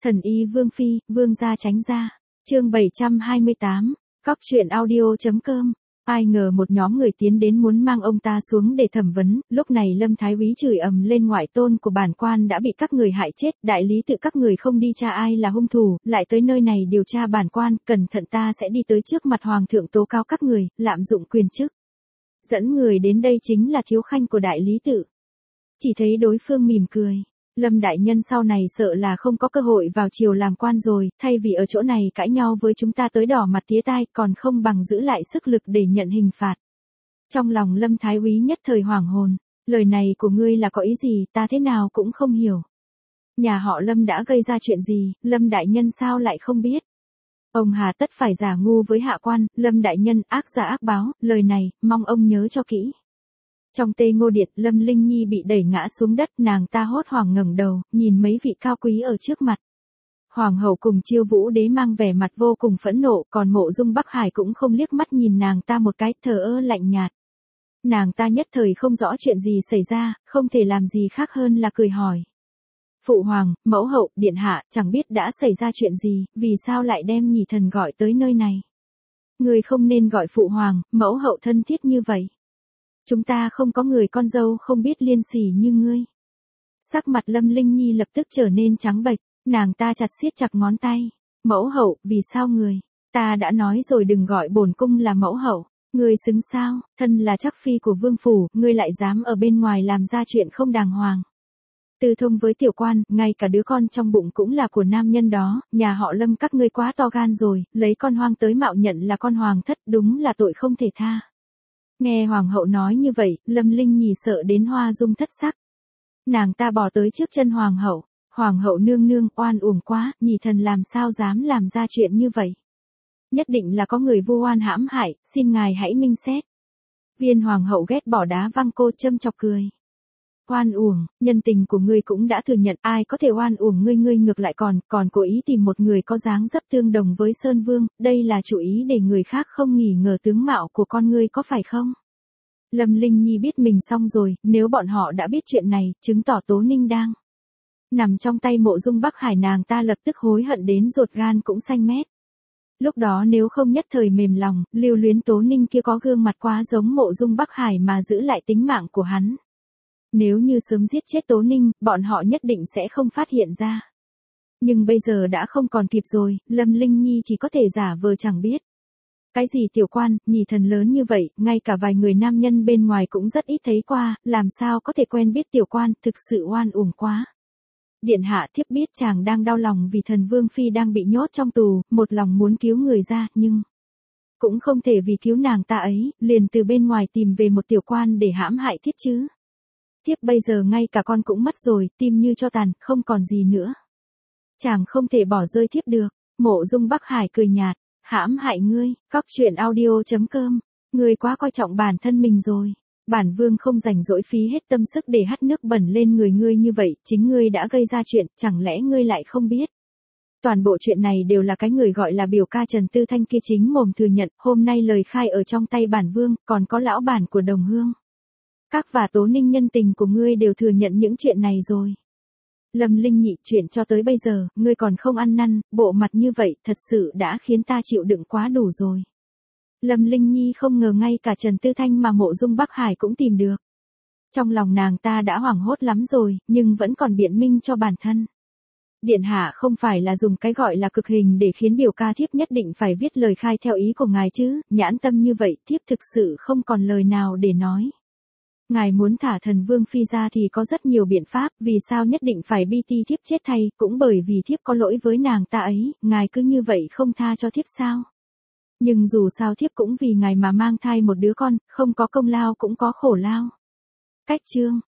Thần y Vương Phi, Vương gia tránh ra. Chương 728, cóc.audio.com. Ai ngờ một nhóm người tiến đến muốn mang ông ta xuống để thẩm vấn, lúc này Lâm Thái Úy chửi ầm lên ngoại tôn của bản quan đã bị các người hại chết, đại lý tự các người không đi tra ai là hung thủ, lại tới nơi này điều tra bản quan, cẩn thận ta sẽ đi tới trước mặt hoàng thượng tố cáo các người, lạm dụng quyền chức. Dẫn người đến đây chính là thiếu khanh của đại lý tự. Chỉ thấy đối phương mỉm cười. Lâm đại nhân sau này sợ là không có cơ hội vào triều làm quan rồi, thay vì ở chỗ này cãi nhau với chúng ta tới đỏ mặt tía tai, còn không bằng giữ lại sức lực để nhận hình phạt. Trong lòng Lâm Thái Úy nhất thời hoảng hồn, lời này của ngươi là có ý gì, ta thế nào cũng không hiểu. Nhà họ Lâm đã gây ra chuyện gì, Lâm đại nhân sao lại không biết? Ông hà tất phải giả ngu với hạ quan, Lâm đại nhân ác giả ác báo, lời này, mong ông nhớ cho kỹ. Trong Tê Ngô Điện, Lâm Linh Nhi bị đẩy ngã xuống đất, nàng ta hốt hoảng ngẩng đầu, nhìn mấy vị cao quý ở trước mặt. Hoàng hậu cùng Chiêu Vũ đế mang vẻ mặt vô cùng phẫn nộ, còn Mộ Dung Bắc Hải cũng không liếc mắt nhìn nàng ta một cái, thờ ơ lạnh nhạt. Nàng ta nhất thời không rõ chuyện gì xảy ra, không thể làm gì khác hơn là cười hỏi. Phụ hoàng, mẫu hậu, điện hạ, chẳng biết đã xảy ra chuyện gì, vì sao lại đem nhị thần gọi tới nơi này. Người không nên gọi phụ hoàng, mẫu hậu thân thiết như vậy. Chúng ta không có người con dâu không biết liên sỉ như ngươi. Sắc mặt Lâm Linh Nhi lập tức trở nên trắng bệch, nàng ta chặt siết chặt ngón tay. Mẫu hậu, vì sao người? Ta đã nói rồi đừng gọi bổn cung là mẫu hậu. Ngươi xứng sao, thân là chắc phi của vương phủ, ngươi lại dám ở bên ngoài làm ra chuyện không đàng hoàng. Tư thông với tiểu quan, ngay cả đứa con trong bụng cũng là của nam nhân đó, nhà họ Lâm các ngươi quá to gan rồi, lấy con hoang tới mạo nhận là con hoàng thất, đúng là tội không thể tha. Nghe hoàng hậu nói như vậy, Lâm Linh Nhi sợ đến hoa dung thất sắc. Nàng ta bỏ tới trước chân hoàng hậu nương nương, oan uổng quá, nhị thần làm sao dám làm ra chuyện như vậy. Nhất định là có người vu oan hãm hại, xin ngài hãy minh xét. Viên hoàng hậu ghét bỏ đá văng cô châm chọc cười. Oan uổng, nhân tình của ngươi cũng đã thừa nhận, ai có thể oan uổng ngươi, ngươi ngược lại còn cố ý tìm một người có dáng dấp tương đồng với Sơn Vương, đây là chủ ý để người khác không nghi ngờ tướng mạo của con ngươi có phải không? Lâm Linh Nhi biết mình xong rồi, nếu bọn họ đã biết chuyện này, chứng tỏ Tố Ninh đang nằm trong tay Mộ Dung Bắc Hải, nàng ta lập tức hối hận đến ruột gan cũng xanh mét. Lúc đó nếu không nhất thời mềm lòng, lưu luyến Tố Ninh kia có gương mặt quá giống Mộ Dung Bắc Hải mà giữ lại tính mạng của hắn. Nếu như sớm giết chết Tố Ninh, bọn họ nhất định sẽ không phát hiện ra. Nhưng bây giờ đã không còn kịp rồi, Lâm Linh Nhi chỉ có thể giả vờ chẳng biết. Cái gì tiểu quan, nhị thần lớn như vậy, ngay cả vài người nam nhân bên ngoài cũng rất ít thấy qua, làm sao có thể quen biết tiểu quan, thực sự oan uổng quá. Điện hạ, thiếp biết chàng đang đau lòng vì thần Vương Phi đang bị nhốt trong tù, một lòng muốn cứu người ra, nhưng cũng không thể vì cứu nàng ta ấy, liền từ bên ngoài tìm về một tiểu quan để hãm hại thiếp chứ. Thiếp bây giờ ngay cả con cũng mất rồi, tim như cho tàn, không còn gì nữa. Chàng không thể bỏ rơi thiếp được. Mộ Dung Bắc Hải cười nhạt, hãm hại ngươi, cóc.audio.com. Ngươi quá coi trọng bản thân mình rồi. Bản vương không rảnh rỗi phí hết tâm sức để hắt nước bẩn lên người ngươi như vậy, chính ngươi đã gây ra chuyện, chẳng lẽ ngươi lại không biết. Toàn bộ chuyện này đều là cái người gọi là biểu ca Trần Tư Thanh kia chính mồm thừa nhận, hôm nay lời khai ở trong tay bản vương, còn có lão bản của Đồng Hương. Các và Tố Ninh nhân tình của ngươi đều thừa nhận những chuyện này rồi. Lâm Linh Nhị, chuyện cho tới bây giờ, ngươi còn không ăn năn, bộ mặt như vậy thật sự đã khiến ta chịu đựng quá đủ rồi. Lâm Linh Nhi không ngờ ngay cả Trần Tư Thanh mà Mộ Dung Bắc Hải cũng tìm được. Trong lòng nàng ta đã hoảng hốt lắm rồi, nhưng vẫn còn biện minh cho bản thân. Điện hạ không phải là dùng cái gọi là cực hình để khiến biểu ca thiếp nhất định phải viết lời khai theo ý của ngài chứ, nhãn tâm như vậy thiếp thực sự không còn lời nào để nói. Ngài muốn thả thần Vương Phi ra thì có rất nhiều biện pháp, vì sao nhất định phải bi ti thiếp chết thay, cũng bởi vì thiếp có lỗi với nàng ta ấy, ngài cứ như vậy không tha cho thiếp sao? Nhưng dù sao thiếp cũng vì ngài mà mang thai một đứa con, không có công lao cũng có khổ lao. Cách chương